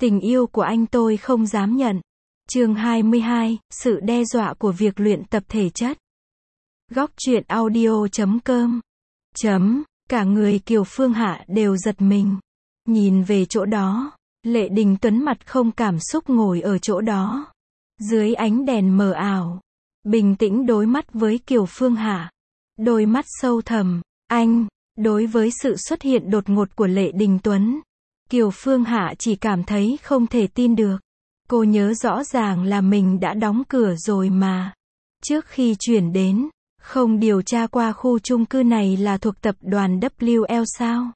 Tình yêu của anh tôi không dám nhận. Chương 22, sự đe dọa của việc luyện tập thể chất. Góc truyện audio.com. Cả người Kiều Phương Hạ đều giật mình. Nhìn về chỗ đó, Lệ Đình Tuấn mặt không cảm xúc ngồi ở chỗ đó. Dưới ánh đèn mờ ảo, bình tĩnh đối mắt với Kiều Phương Hạ. Đôi mắt sâu thẳm, anh, đối với sự xuất hiện đột ngột của Lệ Đình Tuấn, Kiều Phương Hạ chỉ cảm thấy không thể tin được. Cô nhớ rõ ràng là mình đã đóng cửa rồi mà. Trước khi chuyển đến, không điều tra qua khu chung cư này là thuộc tập đoàn WL sao?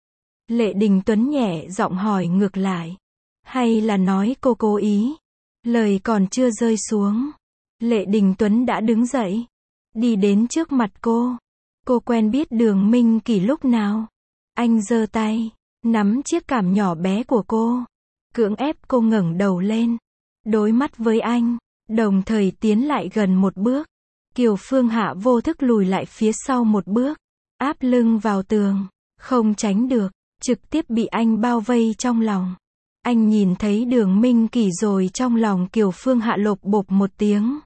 Lệ Đình Tuấn nhẹ giọng hỏi ngược lại. Hay là nói cô cố ý? Lời còn chưa rơi xuống, Lệ Đình Tuấn đã đứng dậy, đi đến trước mặt cô. Cô quen biết Đường Minh Kỳ lúc nào? Anh giơ tay, nắm chiếc cằm nhỏ bé của cô, cưỡng ép cô ngẩng đầu lên, đối mắt với anh, đồng thời tiến lại gần một bước. Kiều Phương Hạ vô thức lùi lại phía sau một bước, áp lưng vào tường, không tránh được, trực tiếp bị anh bao vây trong lòng. Anh nhìn thấy Đường Minh Kỳ rồi trong lòng Kiều Phương Hạ lộp bộp một tiếng.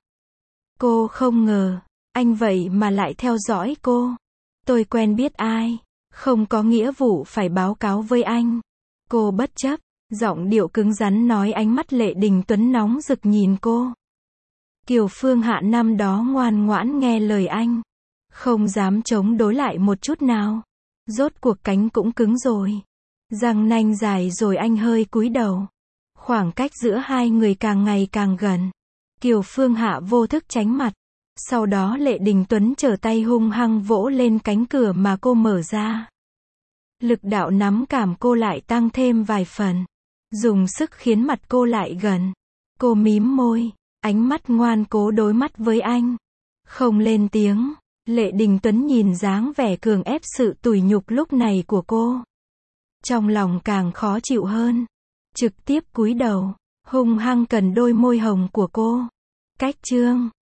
Cô không ngờ, anh vậy mà lại theo dõi cô. Tôi quen biết ai, không có nghĩa vụ phải báo cáo với anh. Cô bất chấp, giọng điệu cứng rắn nói, ánh mắt Lệ Đình Tuấn nóng rực nhìn cô. Kiều Phương Hạ năm đó ngoan ngoãn nghe lời anh, không dám chống đối lại một chút nào. Rốt cuộc cánh cũng cứng rồi, răng nanh dài rồi anh hơi cúi đầu. Khoảng cách giữa hai người càng ngày càng gần. Kiều Phương Hạ vô thức tránh mặt. Sau đó Lệ Đình Tuấn trở tay hung hăng vỗ lên cánh cửa mà cô mở ra. Lực đạo nắm cảm cô lại tăng thêm vài phần, dùng sức khiến mặt cô lại gần. Cô mím môi, ánh mắt ngoan cố đối mắt với anh, không lên tiếng. Lệ Đình Tuấn nhìn dáng vẻ cường ép sự tủi nhục lúc này của cô, trong lòng càng khó chịu hơn, trực tiếp cúi đầu, hung hăng cần đôi môi hồng của cô. Cách chương